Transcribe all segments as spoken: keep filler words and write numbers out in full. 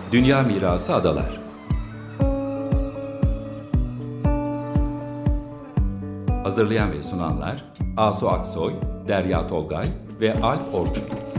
Dünya Mirası Adalar. Hazırlayan ve sunanlar Asu Aksoy, Derya Tolgay ve Alp Orçun.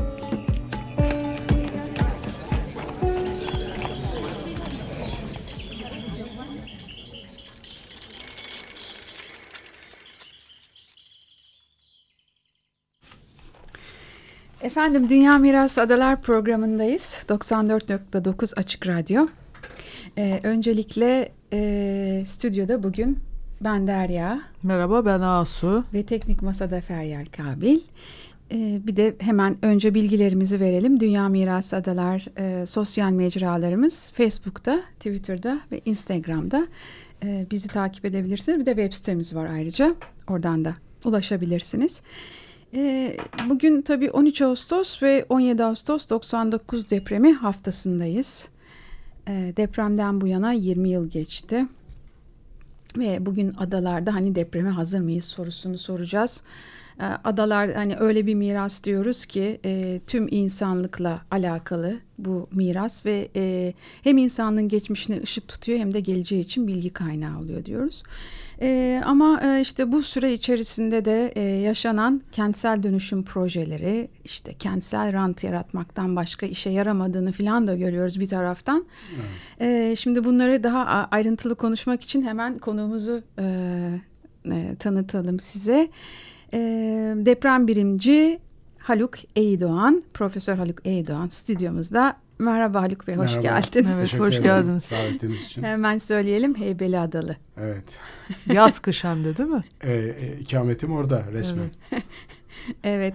Efendim, Dünya Mirası Adalar programındayız. doksan dört nokta dokuz Açık Radyo. Ee, öncelikle e, stüdyoda bugün ben Derya. Merhaba, ben Asu. Ve teknik masada Feryal Kabil. Ee, bir de hemen önce bilgilerimizi verelim. Dünya Mirası Adalar e, sosyal mecralarımız Facebook'ta, Twitter'da ve Instagram'da. E, bizi takip edebilirsiniz. Bir de web sitemiz var ayrıca. Oradan da ulaşabilirsiniz. Bugün tabii on üç Ağustos ve on yedi Ağustos doksan dokuz depremi haftasındayız. Depremden bu yana yirmi yıl geçti. Ve bugün adalarda hani depreme hazır mıyız sorusunu soracağız. Adalar hani öyle bir miras diyoruz ki e, tüm insanlıkla alakalı bu miras ve e, hem insanlığın geçmişine ışık tutuyor hem de geleceği için bilgi kaynağı oluyor diyoruz. E, ama e, işte bu süre içerisinde de e, yaşanan kentsel dönüşüm projeleri, işte kentsel rant yaratmaktan başka işe yaramadığını falan da görüyoruz bir taraftan. Evet. E, şimdi bunları daha ayrıntılı konuşmak için hemen konuğumuzu e, e, tanıtalım size. E, deprem bilimci Haluk Eydoğan, Profesör Haluk Eydoğan stüdyomuzda. Merhaba Haluk Bey, hoş Merhaba. geldin. Evet, hoş geldiniz. Davetiniz için. Hemen söyleyelim, Heybeliadalı. Evet. Yaz kış hem de değil mi? E, e, ikametim orada resmen. Evet. Evet.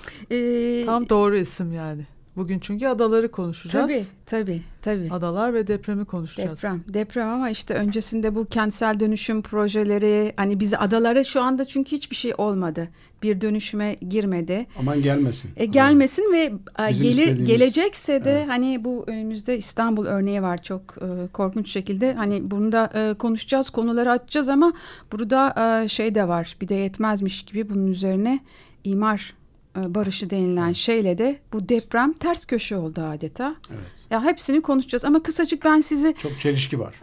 Ee, Tam doğru isim yani. Bugün çünkü adaları konuşacağız. Tabii, tabii, tabii. Adalar ve depremi konuşacağız. Deprem, deprem ama işte öncesinde bu kentsel dönüşüm projeleri, hani bizi adalara şu anda çünkü hiçbir şey olmadı. Bir dönüşüme girmedi. Aman gelmesin. E, gelmesin Aman. Ve Bizim gelir, istediğimiz... gelecekse de evet. Hani bu önümüzde İstanbul örneği var çok e, korkunç şekilde. Hani bunu da e, konuşacağız, konuları açacağız ama burada e, şey de var. Bir de yetmezmiş gibi bunun üzerine imar barışı denilen evet. şeyle de bu deprem ters köşe oldu adeta. Evet. Ya hepsini konuşacağız ama kısacık ben size çok çelişki var.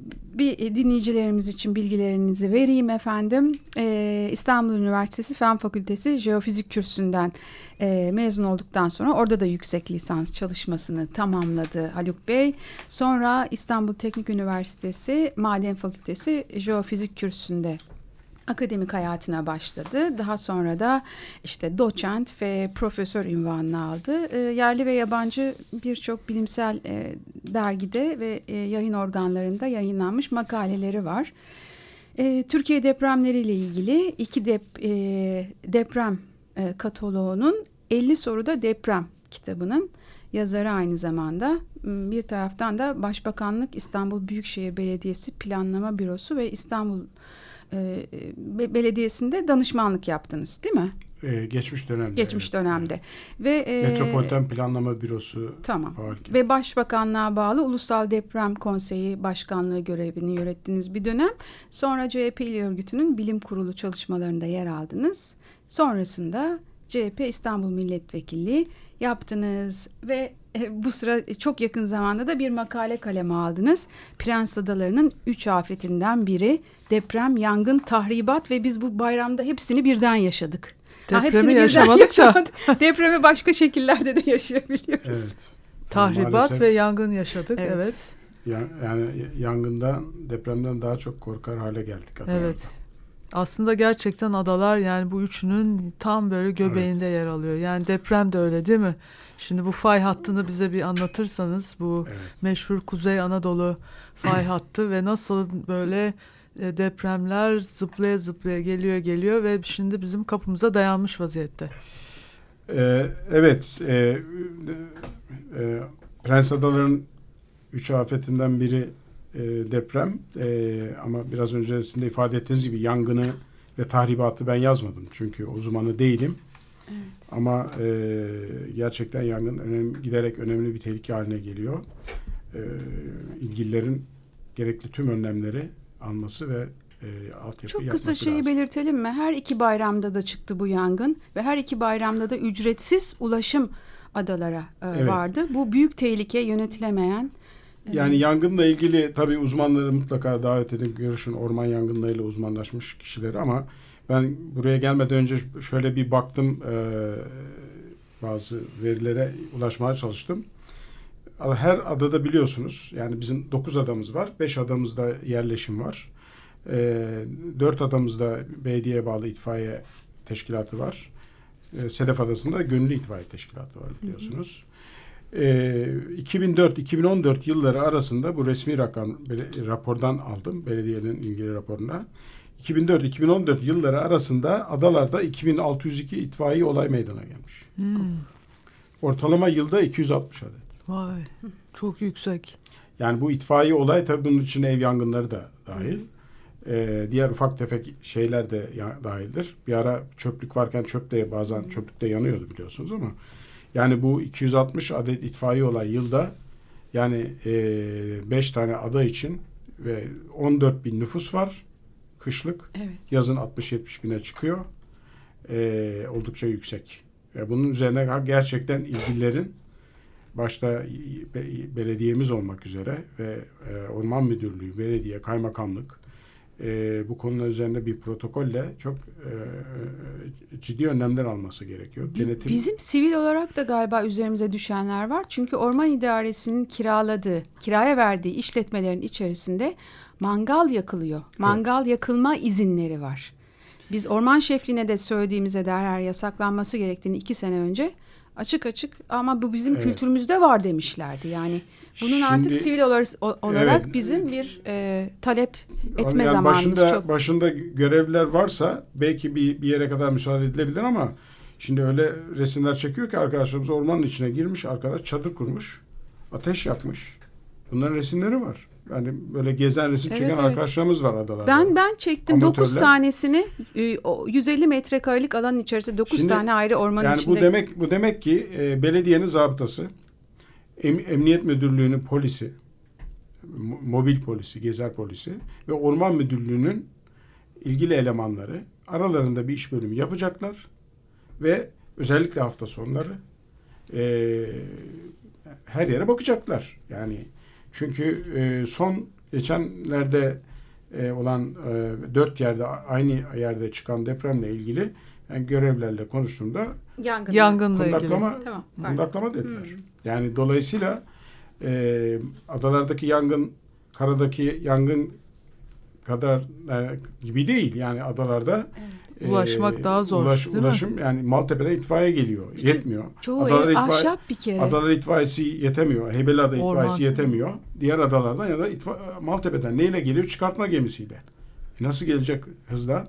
Bir dinleyicilerimiz için bilgilerinizi vereyim efendim. Ee, İstanbul Üniversitesi Fen Fakültesi Jeofizik Kürsüsü'nden e, mezun olduktan sonra orada da yüksek lisans çalışmasını tamamladı Haluk Bey. Sonra İstanbul Teknik Üniversitesi Maden Fakültesi Jeofizik Kürsüsü'nde akademik hayatına başladı. Daha sonra da işte doçent ve profesör unvanını aldı. E, yerli ve yabancı birçok bilimsel e, dergide ve e, yayın organlarında yayınlanmış makaleleri var. E, Türkiye depremleriyle ilgili iki dep, e, deprem e, kataloğunun elli soruda deprem kitabının yazarı aynı zamanda. Bir taraftan da Başbakanlık, İstanbul Büyükşehir Belediyesi Planlama Bürosu ve İstanbul E, Belediyesi'nde danışmanlık yaptınız değil mi? Ee, geçmiş dönemde. Geçmiş evet. dönemde. Ve e, Metropoliten Planlama Bürosu. Tamam. Faaliyet. Ve Başbakanlığa bağlı Ulusal Deprem Konseyi Başkanlığı görevini yönettiniz bir dönem. Sonra C H P İl Örgütü'nün bilim kurulu çalışmalarında yer aldınız. Sonrasında C H P İstanbul Milletvekilliği yaptınız ve e, bu sıra çok yakın zamanda da bir makale kaleme aldınız. Prens Adaları'nın üç afetinden biri deprem, yangın, tahribat ve biz bu bayramda hepsini birden yaşadık. Depremi ha, yaşamadık da. Depremi başka şekillerde de yaşayabiliyoruz. Evet. Tahribat Maalesef, ve yangın yaşadık. Evet. evet. Yani, yani yangından, depremden daha çok korkar hale geldik. Adalarda. Evet. Aslında gerçekten adalar yani bu üçünün tam böyle göbeğinde evet. yer alıyor. Yani deprem de öyle değil mi? Şimdi bu fay hattını bize bir anlatırsanız bu evet. meşhur Kuzey Anadolu fay hattı ve nasıl böyle e, depremler zıplaya zıplaya geliyor geliyor ve şimdi bizim kapımıza dayanmış vaziyette. Ee, evet. E, e, Prens Adaları'nın üç afetinden biri e, deprem. E, ama biraz öncesinde ifade ettiğiniz gibi yangını ve tahribatı ben yazmadım. Çünkü uzmanı değilim. Evet. Ama e, gerçekten yangın önem, giderek önemli bir tehlike haline geliyor. E, ilgililerin gerekli tüm önlemleri alması ve e, altyapı Çok yapması kısa şeyi lazım. belirtelim mi? Her iki bayramda da çıktı bu yangın ve her iki bayramda da ücretsiz ulaşım adalara e, evet. vardı. Bu büyük tehlike, yönetilemeyen Yani yangınla ilgili tabii uzmanları mutlaka davet edin, görüşün, orman yangınlarıyla uzmanlaşmış kişileri, ama ben buraya gelmeden önce şöyle bir baktım, e, bazı verilere ulaşmaya çalıştım. Her adada biliyorsunuz, yani bizim dokuz adamız var, beş adamızda yerleşim var, e, dört adamızda belediyeye bağlı itfaiye teşkilatı var, e, Sedef Adası'nda gönüllü itfaiye teşkilatı var biliyorsunuz. E, iki bin dört iki bin on dört yılları arasında bu resmi rakam rapordan aldım, belediyenin ilgili raporuna. iki bin dört iki bin on dört yılları arasında adalarda iki bin altı yüz iki itfaiye olay meydana gelmiş. Hmm. Ortalama yılda iki yüz altmış adet. Vay, çok yüksek. Yani bu itfaiye olay, tabii bunun içine ev yangınları da dahil. Ee, diğer ufak tefek şeyler de ya, dahildir. Bir ara çöplük varken çöp de bazen çöplükte yanıyordu biliyorsunuz, ama yani bu iki yüz altmış adet itfaiye olay yılda, yani beş e, tane ada için ve on dört bin nüfus var kışlık. Evet. Yazın altmış yetmiş bine çıkıyor. E, oldukça yüksek. E, bunun üzerine gerçekten ilgililerin, başta belediyemiz olmak üzere ve e, Orman Müdürlüğü, belediye, kaymakamlık e, bu konular üzerinde bir protokolle çok e, ciddi önlemler alması gerekiyor. Denetim... Bizim sivil olarak da galiba üzerimize düşenler var. Çünkü Orman İdaresi'nin kiraladığı, kiraya verdiği işletmelerin içerisinde mangal yakılıyor. Mangal evet. yakılma izinleri var. Biz orman şefliğine de söylediğimize derhal yasaklanması gerektiğini iki sene önce açık açık, ama bu bizim evet. kültürümüzde var demişlerdi. Yani bunun Şimdi, artık sivil olarak, olarak evet, bizim bir e, talep etme yani zamanımız başında, çok. Başında görevliler varsa belki bir, bir yere kadar müsaade edilebilir, ama şimdi öyle resimler çekiyor ki arkadaşlarımız, ormanın içine girmiş, arkadaş çadır kurmuş, ateş yakmış. Bunların resimleri var. Yani böyle gezen resim evet, çeken evet. arkadaşlarımız var adalarda. Ben ben çektim dokuz tanesini, yüz elli metrekarelik alanın içerisinde dokuz tane ayrı ormanın yani içinde. Bu demek bu demek ki e, belediyenin zabıtası, em, emniyet müdürlüğünün polisi, mobil polisi, gezer polisi ve orman müdürlüğünün ilgili elemanları aralarında bir iş bölümü yapacaklar ve özellikle hafta sonları e, her yere bakacaklar. Yani çünkü e, son geçenlerde e, olan e, dört yerde aynı yerde çıkan depremle ilgili yani görevlilerle konuştuğumda Yangın. yangınla kundaklama, ilgili. Tamam, kundaklama dediler. Hmm. Yani dolayısıyla e, adalardaki yangın karadaki yangın kadar e, gibi değil. Yani adalarda evet. Ulaşmak daha zor. Ulaş, ulaşım mi? Yani Maltepe'den itfaiye geliyor. Çünkü yetmiyor. Çoğu Adalar ev itfaiye, ahşap bir kere. Adalar itfaiyesi yetemiyor. Heybeliada itfaiyesi yetemiyor. Diğer adalardan ya da itfa, Maltepe'den neyle geliyor? Çıkartma gemisiyle. E nasıl gelecek hızla?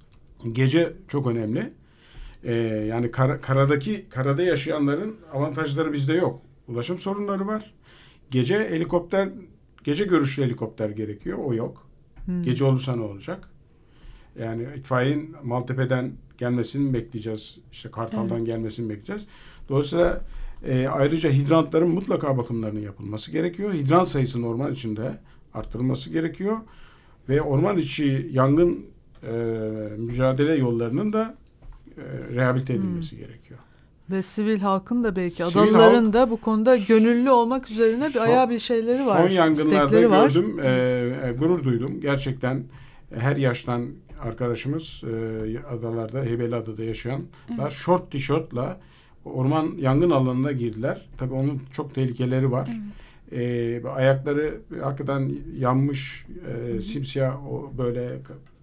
Gece çok önemli. Ee, yani kar, karadaki karada yaşayanların avantajları bizde yok. Ulaşım sorunları var. Gece helikopter, gece görüşlü helikopter gerekiyor. O yok. Hmm. Gece olursa ne olacak? Yani itfaiyenin Maltepe'den gelmesini mi bekleyeceğiz? İşte Kartal'dan evet. gelmesini mi bekleyeceğiz? Dolayısıyla e, ayrıca hidrantların mutlaka bakımlarının yapılması gerekiyor. Hidrant sayısının orman içinde arttırılması gerekiyor. Ve orman içi yangın e, mücadele yollarının da e, rehabilite edilmesi hmm. gerekiyor. Ve sivil halkın da belki sivil adalıların halk, da bu konuda gönüllü olmak üzerine bir son, ayağı bir şeyleri var. Son yangınlarda gördüm, e, e, gurur duydum. Gerçekten her yaştan arkadaşımız e, adalarda, Heybeliada'da yaşayanlar evet. şort tişörtla orman yangın alanına girdiler. Tabii onun çok tehlikeleri var. Evet. E, ayakları hakikaten yanmış, e, simsiyah o böyle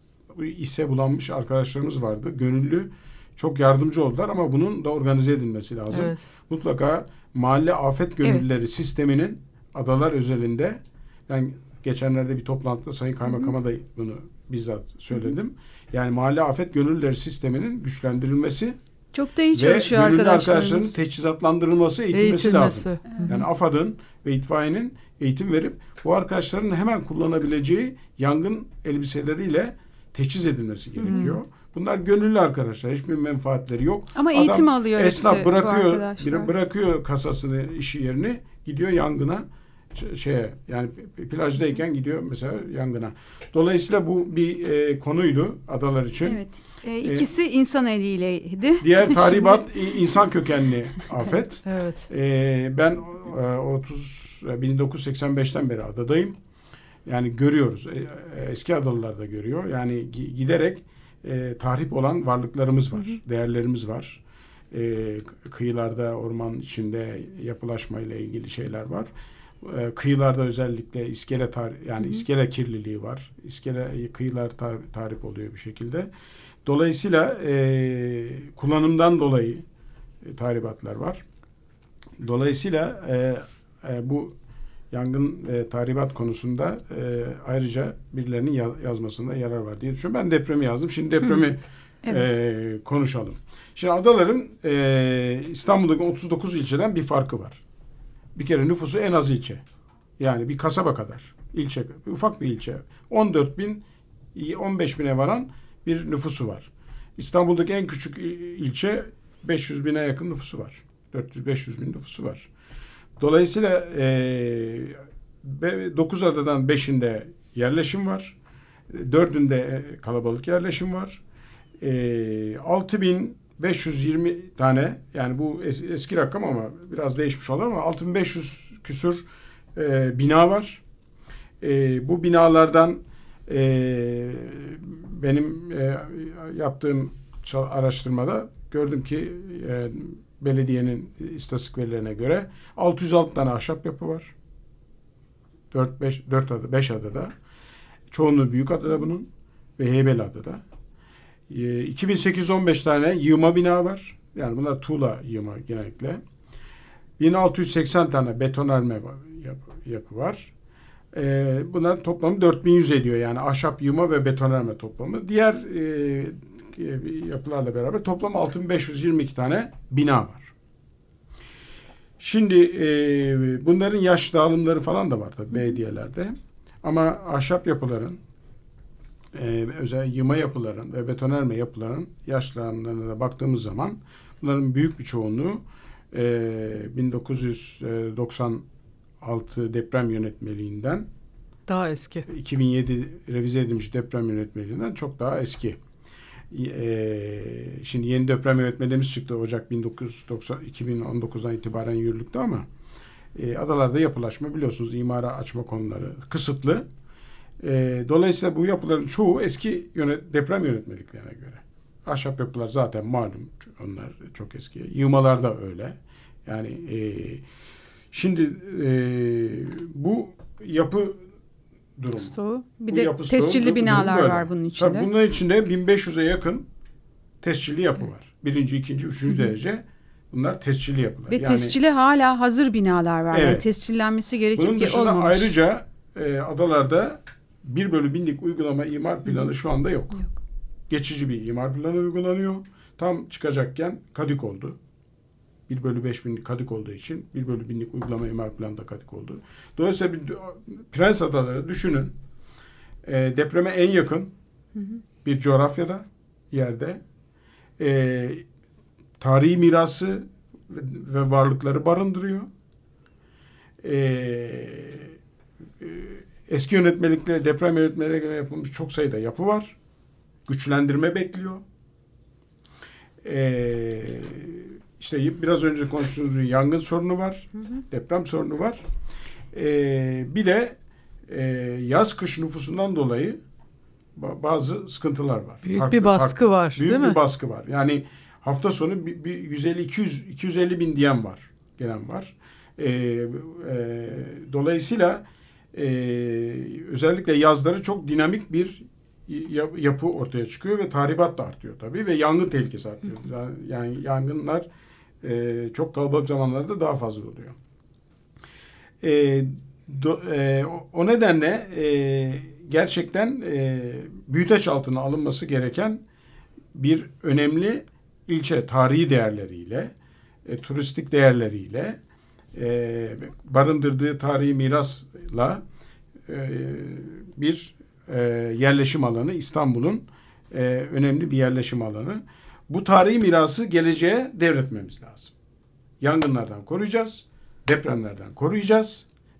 ise bulanmış arkadaşlarımız vardı. Gönüllü çok yardımcı oldular, ama bunun da organize edilmesi lazım. Evet. Mutlaka mahalle afet gönüllüleri evet. sisteminin adalar özelinde, yani geçenlerde bir toplantıda Sayın Kaymakam'a da bunu bizzat söyledim. Hı hı. Yani mahalle afet gönüllüleri sisteminin güçlendirilmesi çok da iyi çalışıyor ve gönüllü arkadaşlarımız. arkadaşların teçhizatlandırılması, eğitilmesi, eğitilmesi. lazım. Hı. Yani AFAD'ın ve itfaiyenin eğitim verip bu arkadaşların hemen kullanabileceği yangın elbiseleriyle teçhiz edilmesi gerekiyor. Hı. Bunlar gönüllü arkadaşlar. Hiçbir menfaatleri yok. Ama Adam, eğitim alıyor esnaf bırakıyor, bırakıyor kasasını, işi yerini, gidiyor yangına şeye yani plajdayken gidiyor mesela yangına. Dolayısıyla bu bir e, konuydu adalar için. Evet. E, ikisi e, insan eliyleydi. Diğer tahribat insan kökenli afet. Evet. E, ben e, otuz bin dokuz yüz seksen beşten beri adadayım. Yani görüyoruz. E, eski adalılar da görüyor. Yani giderek e, tahrip olan varlıklarımız var. Hı hı. Değerlerimiz var. E, kıyılarda, orman içinde yapılaşmayla ilgili şeyler var. E, kıyılarda özellikle iskele tar- yani hı hı. iskele kirliliği var. İskele kıyılar tar- tahrip oluyor bir şekilde. Dolayısıyla e, kullanımdan dolayı e, tahribatlar var. Dolayısıyla e, e, bu yangın e, tahribat konusunda e, ayrıca birilerinin ya- yazmasında yarar var diye düşünüyorum. Ben depremi yazdım. Şimdi depremi hı. Evet. E, konuşalım. Şimdi adaların e, İstanbul'daki otuz dokuz ilçeden bir farkı var. Bir kere nüfusu en az ilçe. Yani bir kasaba kadar. İlçe, ufak bir ilçe. on dört bin, on beş bine varan bir nüfusu var. İstanbul'daki en küçük ilçe beş yüz bine yakın nüfusu var. dört yüz beş yüz bin nüfusu var. Dolayısıyla e, dokuz adadan beşinde yerleşim var. dördünde kalabalık yerleşim var. E, altı bin beş yüz yirmi tane, yani bu es, eski rakam ama biraz değişmiş olur ama altı bin beş yüz küsur e, bina var. E, bu binalardan e, benim e, yaptığım araştırmada gördüm ki e, belediyenin istatistik verilerine göre altı yüz altı tane ahşap yapı var. dört beş dört ada, beş adada. Çoğunluğu Büyükada'da bunun ve Heybeliada'da. E, iki bin sekiz yüz on beş tane yığma bina var. Yani bunlar tuğla yığma genellikle. bin altı yüz seksen tane betonarme yapı, yapı var. E, bunlar toplamı dört bin yüz ediyor. Yani ahşap yığma ve betonarme toplamı. Diğer e, yapılarla beraber toplam altı bin beş yüz yirmi iki tane bina var. Şimdi e, bunların yaş dağılımları falan da var tabii belediyelerde. Ama ahşap yapıların, e, özel yığma yapıların ve betonarme yapıların yaş dağılımlarına da baktığımız zaman bunların büyük bir çoğunluğu e, bin dokuz yüz doksan altı deprem yönetmeliğinden daha eski. iki bin yedi revize edilmiş deprem yönetmeliğinden çok daha eski. Ee, şimdi yeni deprem yönetmeliğimiz çıktı Ocak bin dokuz yüz doksan iki bin on dokuzdan itibaren yürürlükte ama e, adalarda yapılaşma biliyorsunuz imara açma konuları kısıtlı. E, dolayısıyla bu yapıların çoğu eski yönet, deprem yönetmeliklerine göre. Ahşap yapılar zaten malum, onlar çok eski. Yığmalar da öyle. Yani e, şimdi e, bu yapı durumu. Stoğu. Bir bu de tescilli stoğu, binalar var bunun içinde. Tabii bunun içinde bin beş yüze yakın tescilli yapı evet. var. Birinci, ikinci, üçüncü Hı-hı. derece bunlar tescilli yapılar. Ve yani, tescili hala hazır binalar var. Evet. Yani tescillenmesi gerekip bunun dışında olmamış. ayrıca e, adalarda bir bölü binlik uygulama imar planı Hı-hı. şu anda yok. yok. Geçici bir imar planı uygulanıyor. Tam çıkacakken kadık oldu. bir bölü beş binlik kadık olduğu için bir bölü binlik uygulama imar planı da kadık oldu. Dolayısıyla bir, Prens Adaları düşünün. E, depreme en yakın hı hı. bir coğrafyada, yerde e, tarihi mirası ve, ve varlıkları barındırıyor. E, e, eski yönetmelikle, deprem yönetmeliğine göre yapılmış çok sayıda yapı var. Güçlendirme bekliyor. Eee İşte biraz önce konuştuğumuz bir yangın sorunu var, hı hı. deprem sorunu var. Ee, bir de e, yaz-kış nüfusundan dolayı bazı sıkıntılar var. Büyük farklı, bir baskı farklı, var, büyük değil bir mi? baskı var. Yani hafta sonu bir, bir yüz elli iki yüz iki yüz elli bin diyen var, gelen var. Ee, e, dolayısıyla e, özellikle yazları çok dinamik bir yapı ortaya çıkıyor ve tahribat da artıyor tabii ve yangın tehlikesi artıyor. Yani yangınlar e, çok kalabalık zamanlarda daha fazla oluyor. E, do, e, o nedenle e, gerçekten e, büyüteç altına alınması gereken bir önemli ilçe tarihi değerleriyle, e, turistik değerleriyle, e, barındırdığı tarihi mirasla e, bir E, yerleşim alanı, İstanbul'un e, önemli bir yerleşim alanı. Bu tarihi mirası geleceğe devretmemiz lazım. Yangınlardan koruyacağız, depremlerden koruyacağız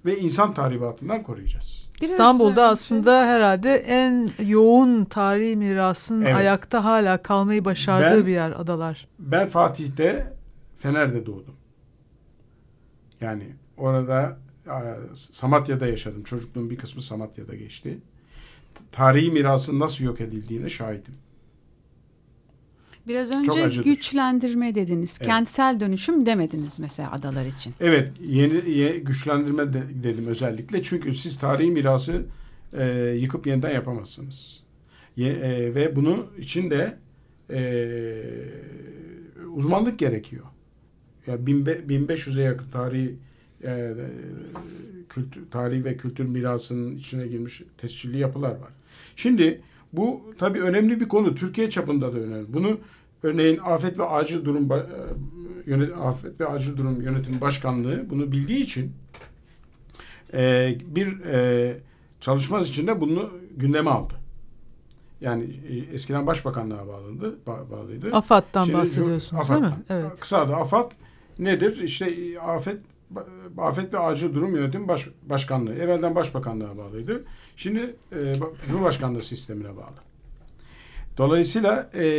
ve insan tahribatından koruyacağız. Biraz İstanbul'da önce- aslında herhalde en yoğun tarihi mirasın Evet. ayakta hala kalmayı başardığı Ben- bir yer adalar. Ben Fatih'te, Fener'de doğdum. Yani orada e, Samatya'da yaşadım. Çocukluğum bir kısmı Samatya'da geçti. Tarihi mirasın nasıl yok edildiğine şahidim. Biraz Çok önce acıdır. güçlendirme dediniz. Evet. Kentsel dönüşüm demediniz mesela adalar için. Evet, yeni, ye- güçlendirme de, dedim özellikle. Çünkü siz tarihi mirası e, yıkıp yeniden yapamazsınız. Ye, e, ve bunu için de e, uzmanlık gerekiyor. Ya bin be- bin beş yüze yakın tarihi e, kültür, tarihi ve kültür mirasının içine girmiş tescilli yapılar var. Şimdi bu tabii önemli bir konu. Türkiye çapında da önemli. Bunu örneğin Afet ve Acil Durum Ba- e, Yönet- Afet ve Acil Durum Yönetimi Başkanlığı bunu bildiği için e, bir e, çalışma içinde bunu gündeme aldı. Yani e, eskiden Başbakanlığa bağlandı, ba- bağlıydı. AFAD'dan Şimdi bahsediyorsunuz AFAD, değil mi? Evet. Kısa adı AFAD nedir? İşte Afet Afet ve Acil Durum Yönetimi Baş, Başkanlığı. Evvelden Başbakanlığa bağlıydı. Şimdi e, Cumhurbaşkanlığı sistemine bağlı. Dolayısıyla e,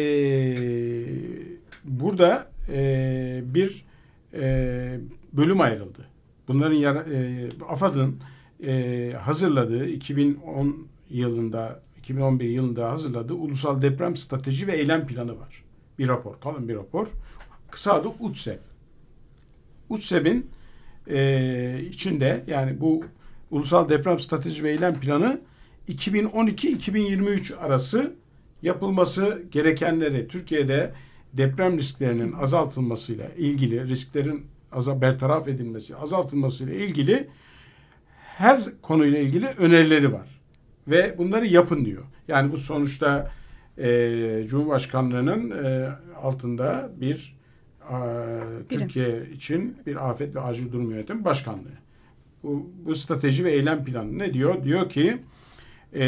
burada e, bir e, bölüm ayrıldı. Bunların yara, e, AFAD'ın e, hazırladığı iki bin on yılında iki bin on bir yılında hazırladığı Ulusal Deprem Strateji ve Eylem Planı var. Bir rapor, kalın bir rapor. Kısa adı U D S E P. U D S E P'in e, içinde yani bu Ulusal Deprem Strateji ve Eylem Planı iki bin on iki iki bin yirmi üç arası yapılması gerekenleri, Türkiye'de deprem risklerinin azaltılmasıyla ilgili, risklerin azal, bertaraf edilmesi, azaltılmasıyla ilgili her konuyla ilgili önerileri var. Ve bunları yapın diyor. Yani bu sonuçta e, Cumhurbaşkanlığı'nın e, altında bir e, Türkiye için bir Afet ve Acil Durum Yönetimi Başkanlığı. Bu, bu strateji ve eylem planı ne diyor? Diyor ki e,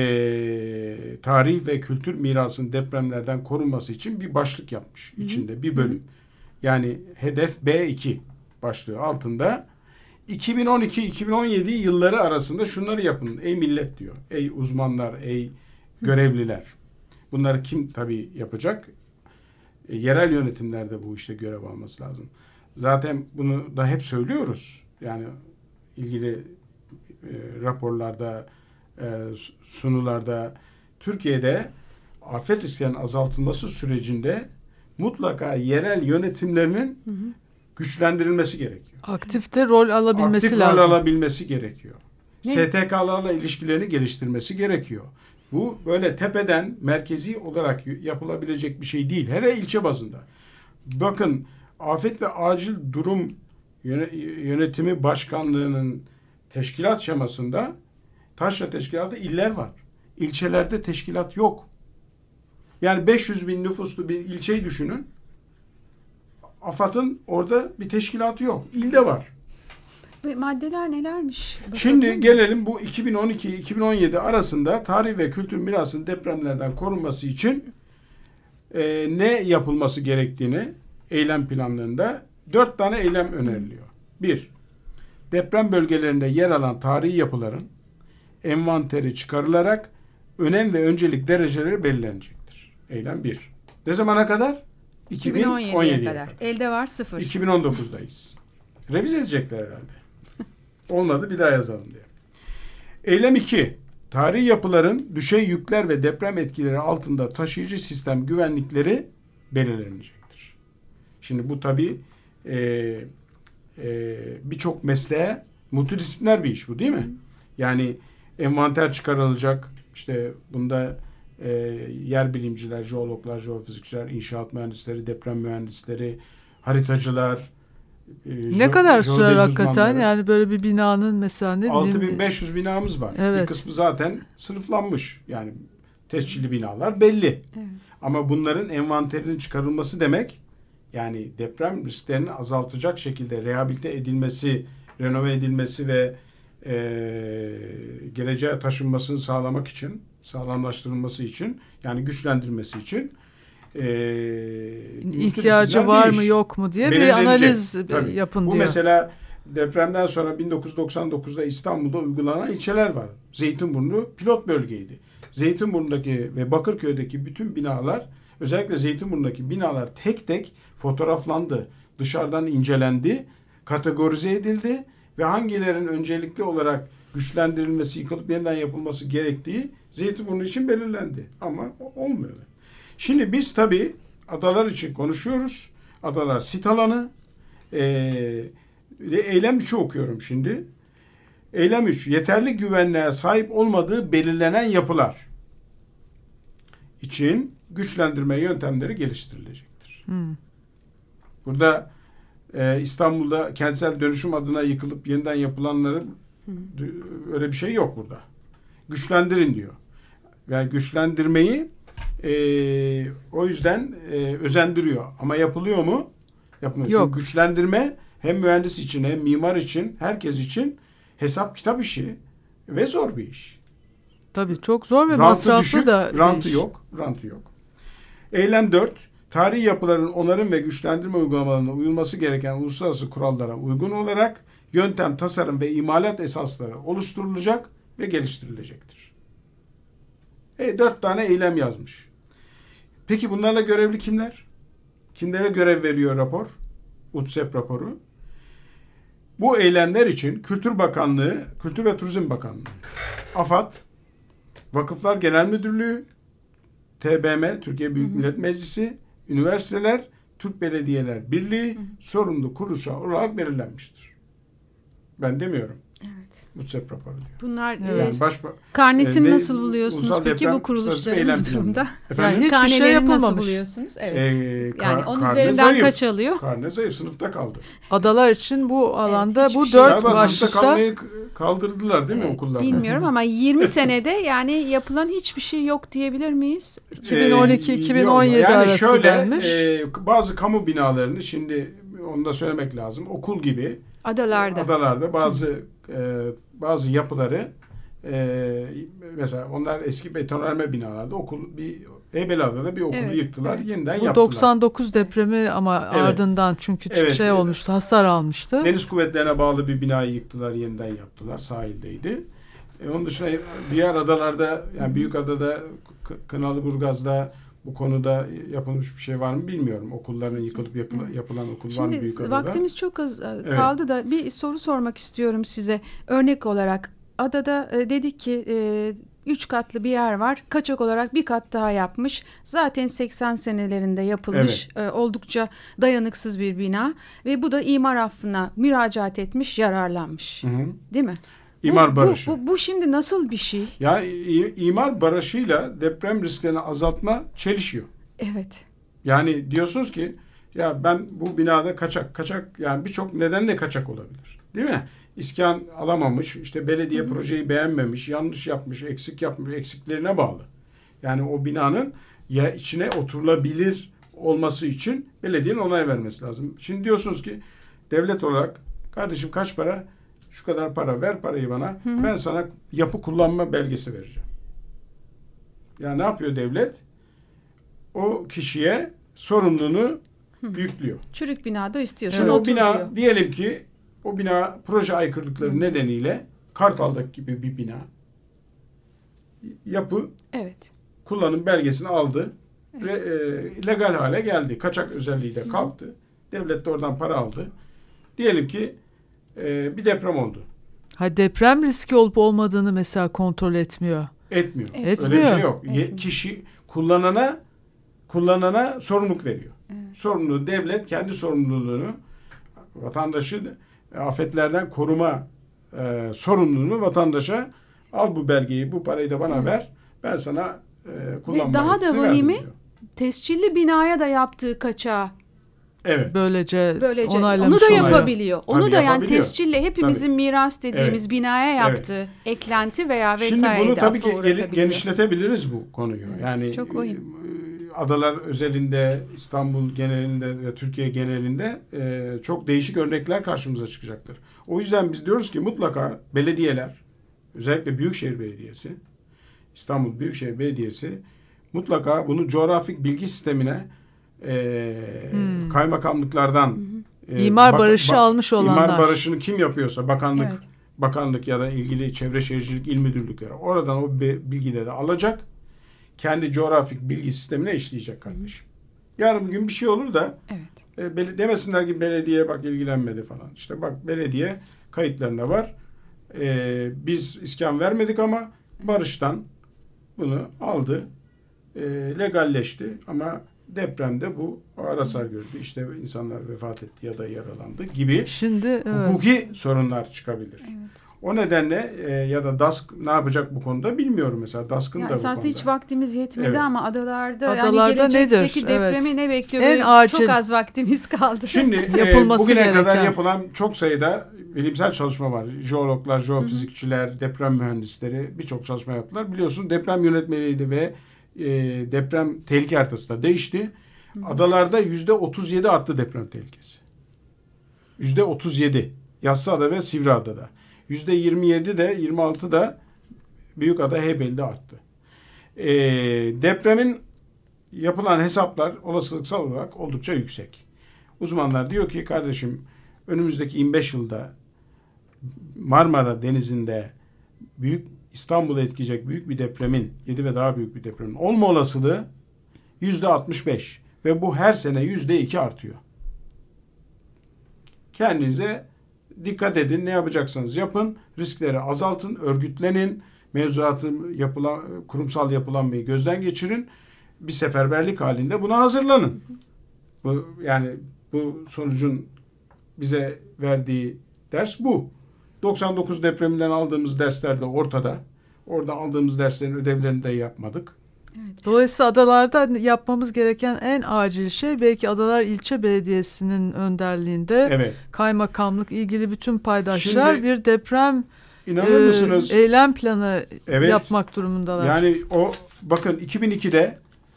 tarih ve kültür mirasının depremlerden korunması için bir başlık yapmış. Hı hı. İçinde bir bölüm. Yani hedef B iki başlığı altında iki bin on iki iki bin on yedi yılları arasında şunları yapın ey millet diyor. Ey uzmanlar, ey görevliler. Bunları kim tabii yapacak? E, yerel yönetimlerde bu işte görev alması lazım. Zaten bunu da hep söylüyoruz. Yani ilgili e, raporlarda, e, sunularda Türkiye'de afet risklerinin azaltılması sürecinde mutlaka yerel yönetimlerinin hı hı. güçlendirilmesi gerekiyor. Aktifte rol alabilmesi Aktif lazım. rol alabilmesi gerekiyor. Ne? S T K'larla ilişkilerini geliştirmesi gerekiyor. Bu böyle tepeden merkezi olarak yapılabilecek bir şey değil. Her ilçe bazında. Bakın Afet ve Acil Durum Yönetimi Başkanlığı'nın teşkilat şemasında taşra teşkilatı iller var. İlçelerde teşkilat yok. Yani beş yüz bin nüfuslu bir ilçeyi düşünün. AFAD'ın orada bir teşkilatı yok. İlde var. Ve maddeler nelermiş? Şimdi gelelim bu iki bin on iki iki bin on yedi arasında tarih ve kültür mirasının depremlerden korunması için e, ne yapılması gerektiğini eylem planlarında dört tane eylem öneriliyor. Bir, deprem bölgelerinde yer alan tarihi yapıların envanteri çıkarılarak önem ve öncelik dereceleri belirlenecektir. Eylem bir. Ne zamana kadar? iki bin on yediye kadar. kadar. Elde var sıfır. iki bin on dokuzdayız. Revize edecekler herhalde. Olmadı bir daha yazalım diye. Eylem iki. Tarihi yapıların düşey yükler ve deprem etkileri altında taşıyıcı sistem güvenlikleri belirlenecektir. Şimdi bu tabii e, e, birçok mesleğe multidisipliner bir iş bu değil mi? Yani envanter çıkarılacak. İşte bunda e, yer bilimciler, jeologlar, jeofizikçiler, inşaat mühendisleri, deprem mühendisleri, haritacılar. E, ne kadar sürer hakikaten? Yani böyle bir binanın mesela ne bileyim. altı bin beş yüz binamız var. Evet. Bir kısmı zaten sınıflanmış. Yani tescilli binalar belli. Evet. Ama bunların envanterinin çıkarılması demek yani deprem risklerini azaltacak şekilde rehabilite edilmesi, renove edilmesi ve e, geleceğe taşınmasını sağlamak için, sağlamlaştırılması için yani güçlendirilmesi için e, ihtiyacı var mı yok mu diye bir analiz Tabii. yapın Bu diyor. mesela depremden sonra bin dokuz yüz doksan dokuzda İstanbul'da uygulanan ilçeler var. Zeytinburnu pilot bölgeydi. Zeytinburnu'ndaki ve Bakırköy'deki bütün binalar, özellikle Zeytinburnu'ndaki binalar tek tek fotoğraflandı. Dışarıdan incelendi, kategorize edildi ve hangilerin öncelikli olarak güçlendirilmesi, yıkılıp yeniden yapılması gerektiği Zeytinburnu için belirlendi. Ama olmuyor. Şimdi biz tabii adalar için konuşuyoruz. Adalar sit alanı. Ee, eylem üçü okuyorum şimdi. Eylem üç. Yeterli güvenliğe sahip olmadığı belirlenen yapılar için güçlendirme yöntemleri geliştirilecektir. Hmm. Burada e, İstanbul'da kentsel dönüşüm adına yıkılıp yeniden yapılanların hmm. öyle bir şey yok burada. Güçlendirin diyor. Yani güçlendirmeyi e, o yüzden e, özendiriyor. Ama yapılıyor mu? Yapılıyor. Yok. Çünkü güçlendirme hem mühendis için hem mimar için, herkes için hesap kitap işi ve zor bir iş. Tabii çok zor ve rantı masraflı düşük, da. Rantı iş. yok. Rantı yok. Eylem dört. Tarihi yapıların onarım ve güçlendirme uygulamalarına uyulması gereken uluslararası kurallara uygun olarak yöntem, tasarım ve imalat esasları oluşturulacak ve geliştirilecektir. E, dört tane eylem yazmış. Peki bunlarla görevli kimler? Kimlere görev veriyor rapor? U T S E P raporu. Bu eylemler için Kültür Bakanlığı, Kültür ve Turizm Bakanlığı, AFAD, Vakıflar Genel Müdürlüğü, T B M, Türkiye Büyük Millet Meclisi, üniversiteler, Türk Belediyeler Birliği hı hı. sorumlu kuruluşlar olarak belirlenmiştir. Ben demiyorum. Evet. U T S E P raporu diyor. Bunlar yani evet. baş, karnesini e, nasıl buluyorsunuz peki bu kuruluşların bu durumda? Yani hiçbir şey yapılmamış. Nasıl buluyorsunuz? Evet. E, kar, yani onun üzerinden zayıf. Kaç alıyor? Karne zayıf, sınıfta kaldı. Adalar için bu alanda evet, bu şey dört başlıkta sınıfta kalmayı kaldırdılar değil mi evet, okullarda? Bilmiyorum ama yirmi senede yani yapılan hiçbir şey yok diyebilir miyiz? iki bin on iki iki bin on yedi yani arası şöyle, denmiş. E, bazı kamu binalarını şimdi onu da söylemek lazım. Okul gibi adalarda adalarda bazı e, bazı yapıları e, mesela onlar eski betonarme binalarda okul bir Heybeliada'da bir okulu evet, yıktılar. Evet. Yeniden bu yaptılar. doksan dokuz depremi ama evet. ardından çünkü evet, şey olmuştu. Hasar almıştı. Deniz kuvvetlerine bağlı bir binayı yıktılar. Yeniden yaptılar. Sahildeydi. E, onun dışında diğer adalarda yani Büyükada'da, Kınalıburgaz'da bu konuda yapılmış bir şey var mı bilmiyorum. Okulların yıkılıp yapılan, yapılan okul Şimdi var mı Büyükada'da? Vaktimiz çok az kaldı evet. da bir soru sormak istiyorum size. Örnek olarak adada e, dedik ki e, üç katlı bir yer var. Kaçak olarak bir kat daha yapmış. Zaten seksen senelerinde yapılmış. Evet. E, oldukça dayanıksız bir bina. Ve bu da imar affına müracaat etmiş, yararlanmış. Hı hı. Değil mi? İmar bu, barışı. Bu, bu, bu şimdi nasıl bir şey? Ya imar barışıyla deprem risklerini azaltma çelişiyor. Evet. Yani diyorsunuz ki ya ben bu binada kaçak, kaçak yani birçok nedenle kaçak olabilir. Değil mi? İskan alamamış, işte belediye Hı-hı. projeyi beğenmemiş, yanlış yapmış, eksik yapmış, eksiklerine bağlı. Yani o binanın ya içine oturulabilir olması için belediyenin onay vermesi lazım. Şimdi diyorsunuz ki devlet olarak kardeşim kaç para? Şu kadar para ver parayı bana. Hı-hı. Ben sana yapı kullanma belgesi vereceğim. Ya ne yapıyor devlet? O kişiye sorumluluğunu Hı-hı. yüklüyor. Çürük binada istiyorsun yani otur o bina, diyor. Diyelim ki o bina proje aykırılıkları Hı-hı. nedeniyle Kartal'daki gibi bir bina yapı evet. kullanım belgesini aldı. Evet. Re, e, legal hale geldi. Kaçak özelliği de kalktı. Hı-hı. Devlet de oradan para aldı. Diyelim ki e, bir deprem oldu. Ha deprem riski olup olmadığını mesela kontrol etmiyor. Etmiyor. Etmiyor. Öyle bir şey yok. Etmiyor. Kişi kullanana kullanana sorumluluk veriyor. Evet. Sorumluluğu devlet kendi sorumluluğunu vatandaşı afetlerden koruma e, sorumluluğunu vatandaşa al bu belgeyi, bu parayı da bana evet. ver. Ben sana e, kullanma daha da vahimi tescilli binaya da yaptığı kaçağı evet. Böylece, Böylece onaylamış. Onu da yapabiliyor. Onu Tabii da yapabiliyor. yani tescille hepimizin tabii. miras dediğimiz evet. binaya yaptığı evet. eklenti veya vesaire. Şimdi bunu tabii ki genişletebiliriz bu konuyu. Evet. Yani çok vahim. Adalar özelinde, İstanbul genelinde ve Türkiye genelinde e, çok değişik örnekler karşımıza çıkacaktır. O yüzden biz diyoruz ki mutlaka belediyeler, özellikle Büyükşehir Belediyesi, İstanbul Büyükşehir Belediyesi mutlaka bunu coğrafik bilgi sistemine e, hmm. kaymakamlıklardan e, İmar bak, barışı bak, almış olanlar. İmar barışını kim yapıyorsa bakanlık Evet. bakanlık ya da ilgili çevre şehircilik il müdürlükleri oradan o bilgileri alacak. Kendi coğrafik bilgi sistemine işleyecek kardeşim. Yarın bugün bir şey olur da Evet. e, demesinler ki belediye bak ilgilenmedi falan. İşte bak belediye kayıtlarında var. E, biz iskan vermedik ama barıştan bunu aldı. E, legalleşti ama depremde bu ağır hasar gördü. İşte insanlar vefat etti ya da yaralandı gibi Şimdi evet. hukuki sorunlar çıkabilir. Evet. O nedenle e, ya da D A S K ne yapacak bu konuda bilmiyorum mesela. D A S K'ın Ya da bu esasında konuda. hiç vaktimiz yetmedi Evet. ama adalarda, Adalarda yani gelecekteki nedir? depremi Evet. ne bekliyor? En Böyle acil. çok az vaktimiz kaldı. Şimdi Yapılması e, bugüne gereken. kadar yapılan çok sayıda bilimsel çalışma var. Jeologlar, jeofizikçiler, deprem mühendisleri birçok çalışma yaptılar. Biliyorsun deprem yönetmeliğiydi ve e, deprem tehlike haritası da değişti. Hı hı. Adalarda yüzde otuz yedi arttı deprem tehlikesi. Yüzde otuz yedi. Yassıada ve Sivriada'da. Yüzde yirmi yedi de yirmi altı da Büyükada Heybeli'de arttı. E, depremin yapılan hesaplar olasılıksal olarak oldukça yüksek. Uzmanlar diyor ki kardeşim önümüzdeki yirmi beş yılda Marmara Denizi'nde büyük İstanbul'u etkileyecek büyük bir depremin, yedi ve daha büyük bir depremin olma olasılığı yüzde altmış beş ve bu her sene yüzde iki artıyor. Kendinize dikkat edin, ne yapacaksanız yapın, riskleri azaltın, örgütlenin, mevzuatı yapılan, kurumsal yapılanmayı gözden geçirin, bir seferberlik halinde buna hazırlanın. Bu yani bu sonucun bize verdiği ders bu. doksan dokuz depreminden aldığımız dersler de ortada. Orada aldığımız derslerin ödevlerini de yapmadık. Evet. Dolayısıyla adalarda yapmamız gereken en acil şey belki Adalar İlçe Belediyesi'nin önderliğinde Evet. kaymakamlık ilgili bütün paydaşlar Şimdi, bir deprem inanır e, mısınız? eylem planı Evet. yapmak durumundalar. Yani o bakın iki bin ikide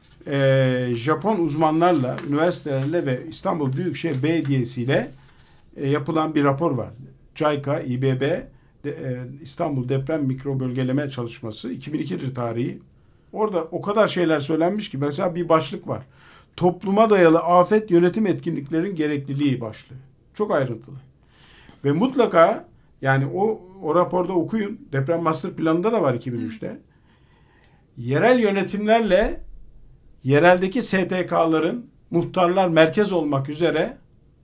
e, Japon uzmanlarla, üniversitelerle ve İstanbul Büyükşehir Belediyesi ile e, yapılan bir rapor var. JICA, İ B B, de, e, İstanbul Deprem Mikrobölgeleme Çalışması, iki bin ikidir tarihi. Orada o kadar şeyler söylenmiş ki mesela bir başlık var. Topluma dayalı afet yönetim etkinliklerin gerekliliği başlığı. Çok ayrıntılı. Ve mutlaka yani o o raporda okuyun. Deprem Master Planı'nda da var iki bin üçte. Yerel yönetimlerle yereldeki S T K'ların muhtarlar merkez olmak üzere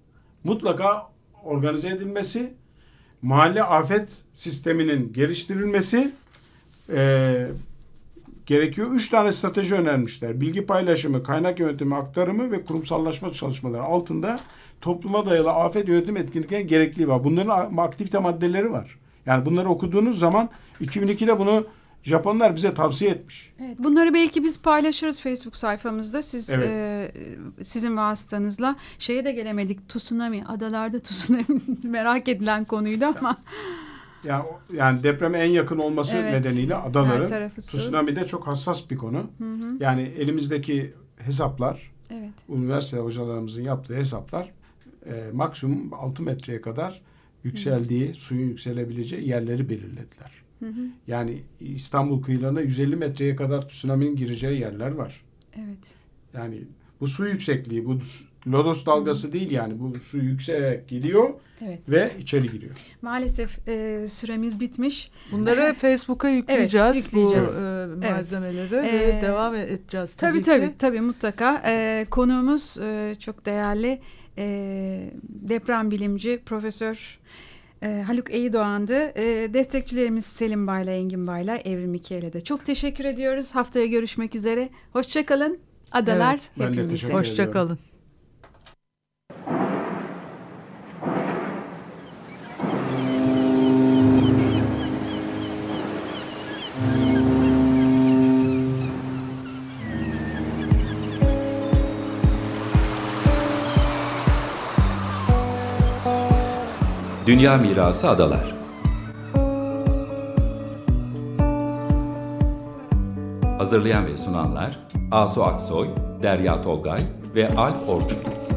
mutlaka organize edilmesi, mahalle afet sisteminin geliştirilmesi e, gerekiyor. Üç tane strateji önermişler. Bilgi paylaşımı, kaynak yönetimi, aktarımı ve kurumsallaşma çalışmaları altında topluma dayalı afet yönetim etkinliklerinin gerekliliği var. Bunların aktivite maddeleri var. Yani bunları okuduğunuz zaman iki bin ikide bunu Japonlar bize tavsiye etmiş. Evet, bunları belki biz paylaşırız Facebook sayfamızda. Siz Evet. e, sizin vasıtanızla şeye de gelemedik. Tsunami, adalarda tsunami merak edilen konuydu ama. Yani yani depreme en yakın olması Evet. nedeniyle Her adaların tarafı su. tsunami de çok hassas bir konu. Hı hı. Yani elimizdeki hesaplar, Evet. üniversite hocalarımızın yaptığı hesaplar e, maksimum altı metreye kadar yükseldiği, suyun yükselebileceği yerleri belirlediler. Hı hı. Yani İstanbul kıyılarına yüz elli metreye kadar tsunami'nin gireceği yerler var. Evet. Yani bu su yüksekliği, bu lodos dalgası hı. değil yani. Bu su yükselerek gidiyor Evet. ve içeri giriyor. Maalesef e, süremiz bitmiş. Bunları Facebook'a yükleyeceğiz, evet, yükleyeceğiz. bu e, malzemeleri evet. ve ee, devam edeceğiz Tabii tabii, tabii, ki. tabii mutlaka. E, konuğumuz e, çok değerli e, deprem bilimci Profesör e, Haluk Eydoğan'dı. E, destekçilerimiz Selim Bayla, Engin Bayla, Evrim İkiel'e de çok teşekkür ediyoruz. Haftaya görüşmek üzere. Hoşçakalın. Adalar Evet, ben de hepimize. teşekkür Hoşçakalın. Dünya Mirası Adalar. Hazırlayan ve sunanlar Asu Aksoy, Derya Tolgay ve Alp Orçun.